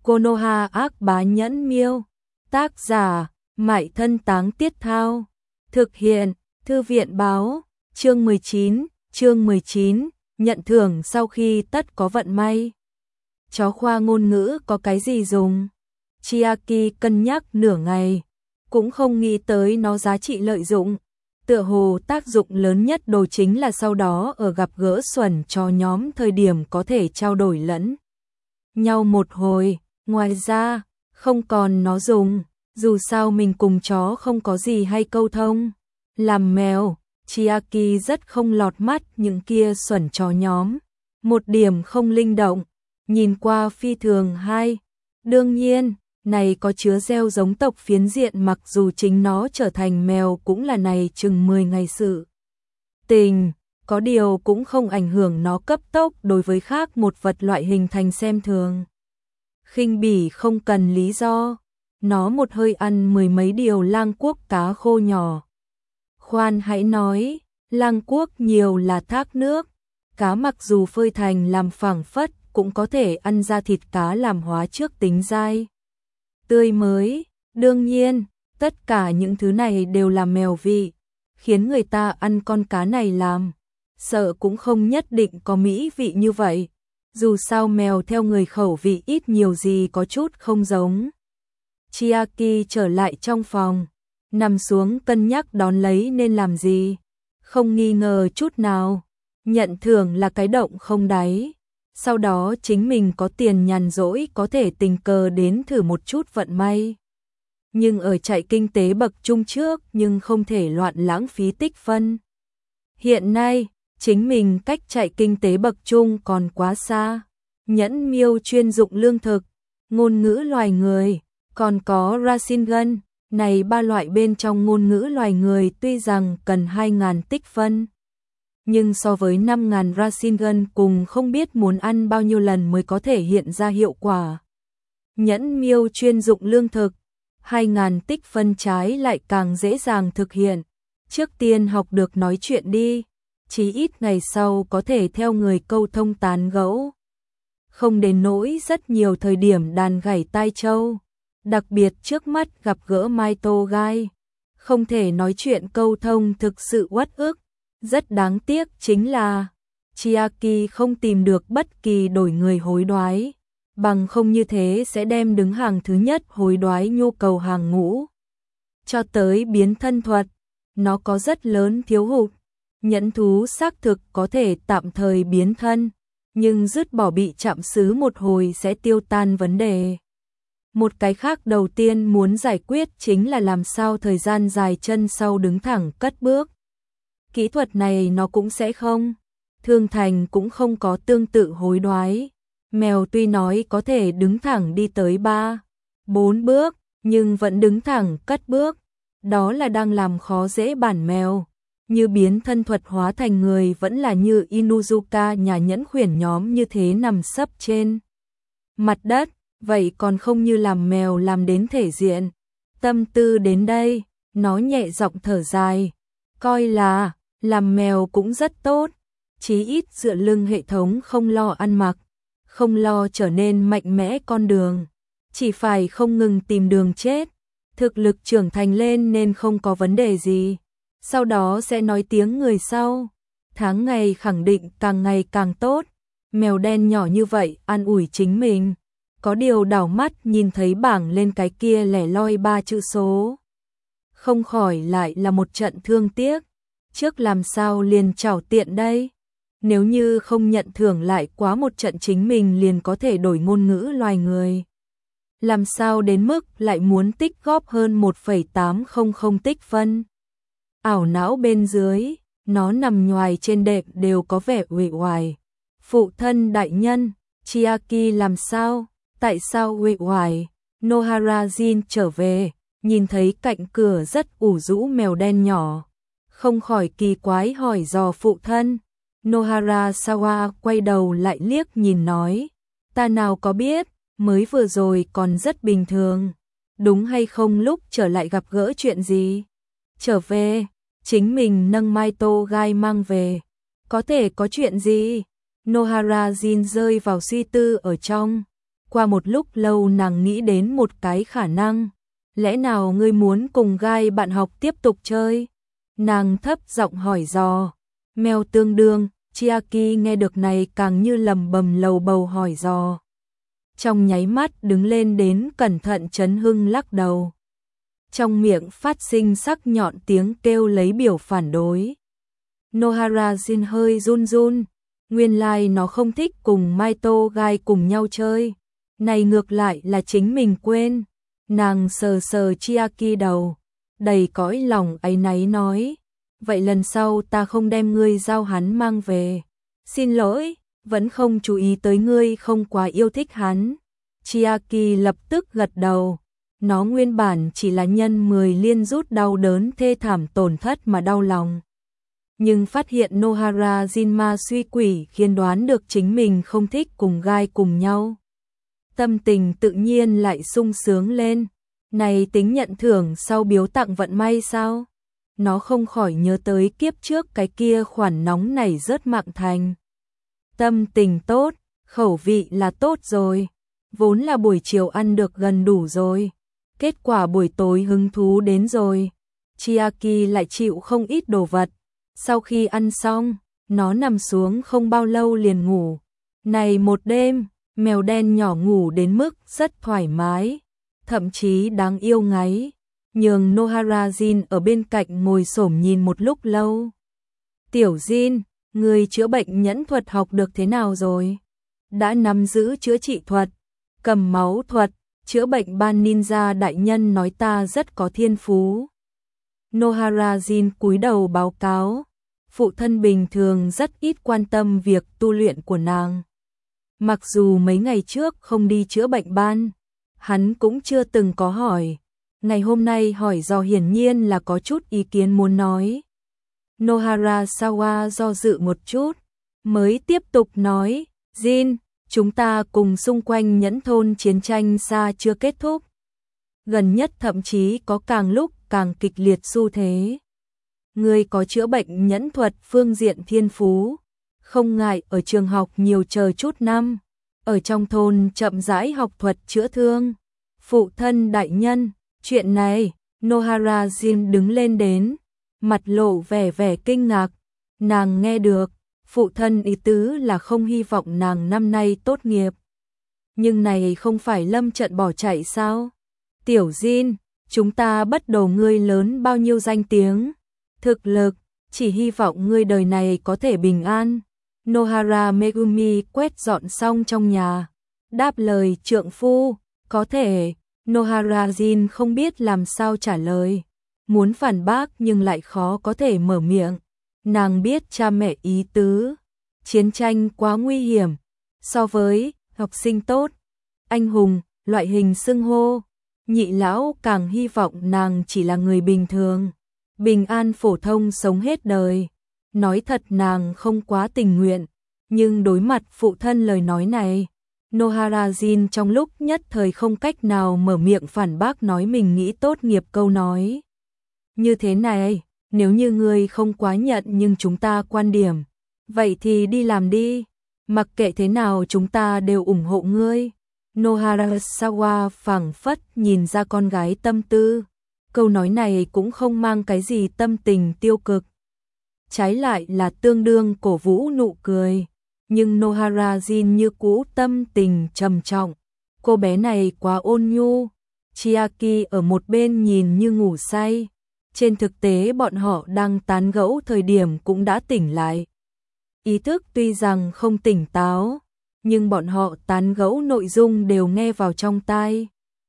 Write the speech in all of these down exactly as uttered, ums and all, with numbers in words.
Konoha ác bá nhẫn miêu. Tác giả, Mại Thân Táng Tiết Thao. Thực hiện, Thư viện báo. Chương mười chín, chương mười chín, nhận thưởng sau khi tất có vận may. Chó khoa ngôn ngữ có cái gì dùng? Chiaki cân nhắc nửa ngày, cũng không nghĩ tới nó giá trị lợi dụng. Tựa hồ tác dụng lớn nhất đồ chính là sau đó ở gặp gỡ xuẩn cho nhóm thời điểm có thể trao đổi lẫn nhau một hồi. Ngoài ra, không còn nó dùng, dù sao mình cùng chó không có gì hay câu thông. Làm mèo, Chiaki rất không lọt mắt những kia xuẩn chó nhóm. Một điểm không linh động, nhìn qua phi thường hay. Đương nhiên, này có chứa gieo giống tộc phiến diện, mặc dù chính nó trở thành mèo cũng là này chừng mười ngày sự tình, có điều cũng không ảnh hưởng nó cấp tốc đối với khác một vật loại hình thành xem thường. Khinh bỉ không cần lý do, nó một hơi ăn mười mấy điều lang quốc cá khô nhỏ. Khoan hãy nói, lang quốc nhiều là thác nước, cá mặc dù phơi thành làm phẳng phất cũng có thể ăn ra thịt cá làm hóa trước tính dai tươi mới. Đương nhiên, tất cả những thứ này đều là mèo vị, khiến người ta ăn con cá này làm sợ cũng không nhất định có mỹ vị như vậy. Dù sao mèo theo người khẩu vị ít nhiều gì có chút không giống. Chiaki trở lại trong phòng, nằm xuống cân nhắc đón lấy nên làm gì. Không nghi ngờ chút nào, nhận thưởng là cái động không đáy. Sau đó chính mình có tiền nhàn rỗi có thể tình cờ đến thử một chút vận may. Nhưng ở chạy kinh tế bậc trung trước nhưng không thể loạn lãng phí tích phân. Hiện nay, chính mình cách chạy kinh tế bậc trung còn quá xa. Nhẫn miêu chuyên dụng lương thực, ngôn ngữ loài người, còn có Rasengan. Này ba loại bên trong ngôn ngữ loài người tuy rằng cần hai nghìn tích phân, nhưng so với năm nghìn Rasengan cùng không biết muốn ăn bao nhiêu lần mới có thể hiện ra hiệu quả. Nhẫn miêu chuyên dụng lương thực, hai nghìn tích phân trái lại càng dễ dàng thực hiện. Trước tiên học được nói chuyện đi, chí ít ngày sau có thể theo người câu thông tán gẫu. Không đến nỗi rất nhiều thời điểm đàn gảy tai trâu. Đặc biệt trước mắt gặp gỡ Maito Gai, không thể nói chuyện câu thông thực sự uất ức. Rất đáng tiếc chính là Chiaki không tìm được bất kỳ đổi người hối đoái, bằng không như thế sẽ đem đứng hàng thứ nhất hối đoái nhu cầu hàng ngũ. Cho tới biến thân thuật, nó có rất lớn thiếu hụt. Nhẫn thú xác thực có thể tạm thời biến thân, nhưng dứt bỏ bị chạm xứ một hồi sẽ tiêu tan vấn đề. Một cái khác đầu tiên muốn giải quyết chính là làm sao thời gian dài chân sau đứng thẳng cất bước. Kỹ thuật này nó cũng sẽ không. Thương Thành cũng không có tương tự hối đoái. Mèo tuy nói có thể đứng thẳng đi tới ba, bốn bước, nhưng vẫn đứng thẳng cất bước. Đó là đang làm khó dễ bản mèo. Như biến thân thuật hóa thành người vẫn là như Inuzuka nhà nhẫn khuyển nhóm như thế nằm sấp trên mặt đất. Vậy còn không như làm mèo làm đến thể diện. Tâm tư đến đây, nó nhẹ giọng thở dài. Coi là, làm mèo cũng rất tốt. Chí ít dựa lưng hệ thống không lo ăn mặc, không lo trở nên mạnh mẽ con đường. Chỉ phải không ngừng tìm đường chết. Thực lực trưởng thành lên nên không có vấn đề gì. Sau đó sẽ nói tiếng người sau. Tháng ngày khẳng định càng ngày càng tốt. Mèo đen nhỏ như vậy an ủi chính mình. Có điều đảo mắt nhìn thấy bảng lên cái kia lẻ loi ba chữ số. Không khỏi lại là một trận thương tiếc. Trước làm sao liền chảo tiện đây? Nếu như không nhận thưởng lại quá một trận chính mình liền có thể đổi ngôn ngữ loài người. Làm sao đến mức lại muốn tích góp hơn một phẩy tám không không tích phân? Ảo não bên dưới, nó nằm nhoài trên đệm đều có vẻ uể oải. Phụ thân đại nhân, Chiaki làm sao? Tại sao uể oải? Nohara Jin trở về, nhìn thấy cạnh cửa rất ủ rũ mèo đen nhỏ. Không khỏi kỳ quái hỏi dò phụ thân. Nohara Sawa quay đầu lại liếc nhìn nói. Ta nào có biết, mới vừa rồi còn rất bình thường. Đúng hay không lúc trở lại gặp gỡ chuyện gì? Trở về, chính mình nâng Maito Gai mang về. Có thể có chuyện gì? Nohara Jin rơi vào suy tư ở trong. Qua một lúc lâu nàng nghĩ đến một cái khả năng. Lẽ nào ngươi muốn cùng gai bạn học tiếp tục chơi? Nàng thấp giọng hỏi dò. Mèo tương đương, Chiaki nghe được này càng như lầm bầm lầu bầu hỏi dò. Trong nháy mắt đứng lên đến cẩn thận chấn hưng lắc đầu. Trong miệng phát sinh sắc nhọn tiếng kêu lấy biểu phản đối. Nohara Jin hơi run run. Nguyên lai nó không thích cùng Maito gai cùng nhau chơi. Này ngược lại là chính mình quên. Nàng sờ sờ Chiaki đầu. Đầy cõi lòng áy náy nói. Vậy lần sau ta không đem ngươi giao hắn mang về. Xin lỗi, vẫn không chú ý tới ngươi không quá yêu thích hắn. Chiaki lập tức gật đầu. Nó nguyên bản chỉ là nhân mười liên rút đau đớn thê thảm tổn thất mà đau lòng. Nhưng phát hiện Nohara Jinma suy quỷ khiến đoán được chính mình không thích cùng gai cùng nhau. Tâm tình tự nhiên lại sung sướng lên. Này tính nhận thưởng sau biếu tặng vận may sao? Nó không khỏi nhớ tới kiếp trước cái kia khoản nóng này rớt mạng thành. Tâm tình tốt, khẩu vị là tốt rồi. Vốn là buổi chiều ăn được gần đủ rồi. Kết quả buổi tối hứng thú đến rồi. Chiaki lại chịu không ít đồ vật. Sau khi ăn xong, nó nằm xuống không bao lâu liền ngủ. Này một đêm, mèo đen nhỏ ngủ đến mức rất thoải mái. Thậm chí đáng yêu ngáy. Nhường Nohara Jin ở bên cạnh ngồi xổm nhìn một lúc lâu. Tiểu Jin, người chữa bệnh nhẫn thuật học được thế nào rồi? Đã nắm giữ chữa trị thuật, cầm máu thuật, chữa bệnh ban ninja đại nhân nói ta rất có thiên phú. Nohara Jin cúi đầu báo cáo. Phụ thân bình thường rất ít quan tâm việc tu luyện của nàng. Mặc dù mấy ngày trước không đi chữa bệnh ban, hắn cũng chưa từng có hỏi. Ngày hôm nay hỏi do hiển nhiên là có chút ý kiến muốn nói. Nohara Sawa do dự một chút, mới tiếp tục nói, Jin, chúng ta cùng xung quanh nhẫn thôn chiến tranh xa chưa kết thúc. Gần nhất thậm chí có càng lúc càng kịch liệt xu thế. Người có chữa bệnh nhẫn thuật phương diện thiên phú, không ngại ở trường học nhiều chờ chút năm, ở trong thôn chậm rãi học thuật chữa thương. Phụ thân đại nhân, chuyện này, Nohara Jin đứng lên đến, mặt lộ vẻ vẻ kinh ngạc. Nàng nghe được, phụ thân ý tứ là không hy vọng nàng năm nay tốt nghiệp. Nhưng này không phải lâm trận bỏ chạy sao? Tiểu Jin, chúng ta bất đồ ngươi lớn bao nhiêu danh tiếng, thực lực, chỉ hy vọng ngươi đời này có thể bình an. Nohara Megumi quét dọn xong trong nhà, đáp lời trượng phu, có thể. Nohara Jin không biết làm sao trả lời, muốn phản bác nhưng lại khó có thể mở miệng. Nàng biết cha mẹ ý tứ, chiến tranh quá nguy hiểm, so với học sinh tốt, anh hùng, loại hình xưng hô, nhị lão càng hy vọng nàng chỉ là người bình thường, bình an phổ thông sống hết đời. Nói thật nàng không quá tình nguyện, nhưng đối mặt phụ thân lời nói này, Nohara Jin trong lúc nhất thời không cách nào mở miệng phản bác nói mình nghĩ tốt nghiệp câu nói. Như thế này, nếu như ngươi không quá nhận nhưng chúng ta quan điểm, vậy thì đi làm đi, mặc kệ thế nào chúng ta đều ủng hộ ngươi. Nohara Sawa phảng phất nhìn ra con gái tâm tư, câu nói này cũng không mang cái gì tâm tình tiêu cực. Trái lại là tương đương cổ vũ nụ cười. Nhưng Nohara Jin như cũ tâm tình trầm trọng. Cô bé này quá ôn nhu. Chiaki ở một bên nhìn như ngủ say. Trên thực tế bọn họ đang tán gẫu thời điểm cũng đã tỉnh lại. Ý thức tuy rằng không tỉnh táo, nhưng bọn họ tán gẫu nội dung đều nghe vào trong tai.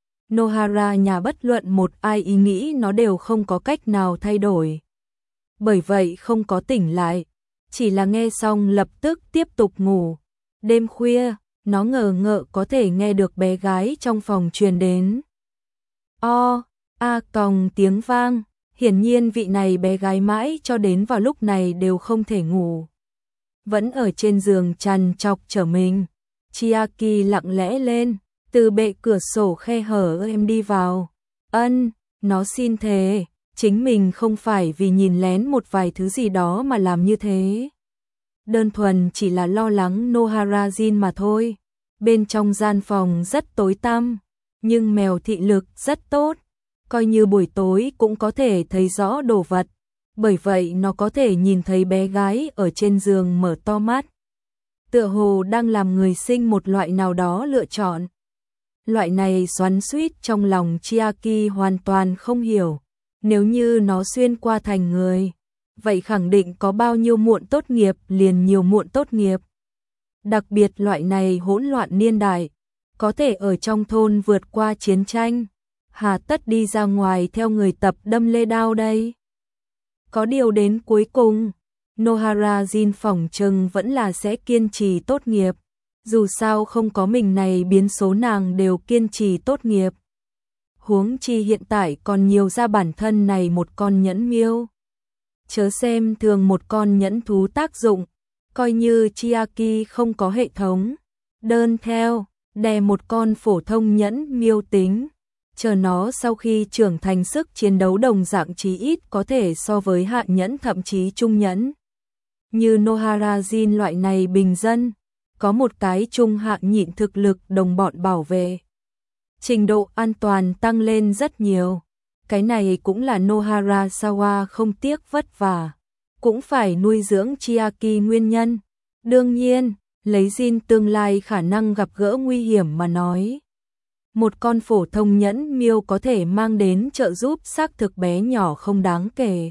Nohara nhà bất luận một ai ý nghĩ nó đều không có cách nào thay đổi. Bởi vậy không có tỉnh lại. Chỉ là nghe xong lập tức tiếp tục ngủ. Đêm khuya, nó ngờ ngợ có thể nghe được bé gái trong phòng truyền đến. O, a còng tiếng vang, hiển nhiên vị này bé gái mãi cho đến vào lúc này đều không thể ngủ. Vẫn ở trên giường trằn trọc trở mình. Chiaki lặng lẽ lên, từ bệ cửa sổ khe hở em đi vào. Ân, nó xin thề. Chính mình không phải vì nhìn lén một vài thứ gì đó mà làm như thế. Đơn thuần chỉ là lo lắng Nohara Jin mà thôi. Bên trong gian phòng rất tối tăm, nhưng mèo thị lực rất tốt, coi như buổi tối cũng có thể thấy rõ đồ vật, bởi vậy nó có thể nhìn thấy bé gái ở trên giường mở to mắt. Tựa hồ đang làm người sinh một loại nào đó lựa chọn. Loại này xoắn xuýt trong lòng Chiaki hoàn toàn không hiểu, nếu như nó xuyên qua thành người, vậy khẳng định có bao nhiêu muộn tốt nghiệp liền nhiều muộn tốt nghiệp. Đặc biệt loại này hỗn loạn niên đại, có thể ở trong thôn vượt qua chiến tranh, hà tất đi ra ngoài theo người tập đâm lê đao đây. Có điều đến cuối cùng, Nohara Jin phỏng chừng vẫn là sẽ kiên trì tốt nghiệp, dù sao không có mình này biến số nàng đều kiên trì tốt nghiệp. Huống chi hiện tại còn nhiều ra bản thân này một con nhẫn miêu. Chớ xem thường một con nhẫn thú tác dụng, coi như Chiaki không có hệ thống, đơn theo, đè một con phổ thông nhẫn miêu tính, chờ nó sau khi trưởng thành sức chiến đấu đồng dạng chí ít có thể so với hạ nhẫn thậm chí trung nhẫn. Như Nohara Jin loại này bình dân, có một cái trung hạ nhịn thực lực đồng bọn bảo vệ. Trình độ an toàn tăng lên rất nhiều. Cái này cũng là Nohara Sawa không tiếc vất vả, cũng phải nuôi dưỡng Chiaki nguyên nhân. Đương nhiên, lấy Jin tương lai khả năng gặp gỡ nguy hiểm mà nói. Một con phổ thông nhẫn miêu có thể mang đến trợ giúp xác thực bé nhỏ không đáng kể.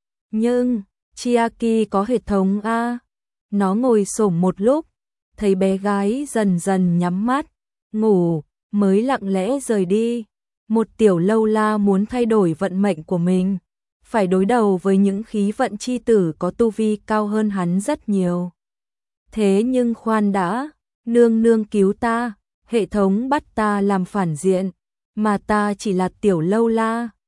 Nhưng, Chiaki có hệ thống A. Nó ngồi xổm một lúc, thấy bé gái dần dần nhắm mắt, ngủ, mới lặng lẽ rời đi. Một tiểu lâu la muốn thay đổi vận mệnh của mình, phải đối đầu với những khí vận chi tử có tu vi cao hơn hắn rất nhiều. Thế nhưng khoan đã, nương nương cứu ta, hệ thống bắt ta làm phản diện, mà ta chỉ là tiểu lâu la.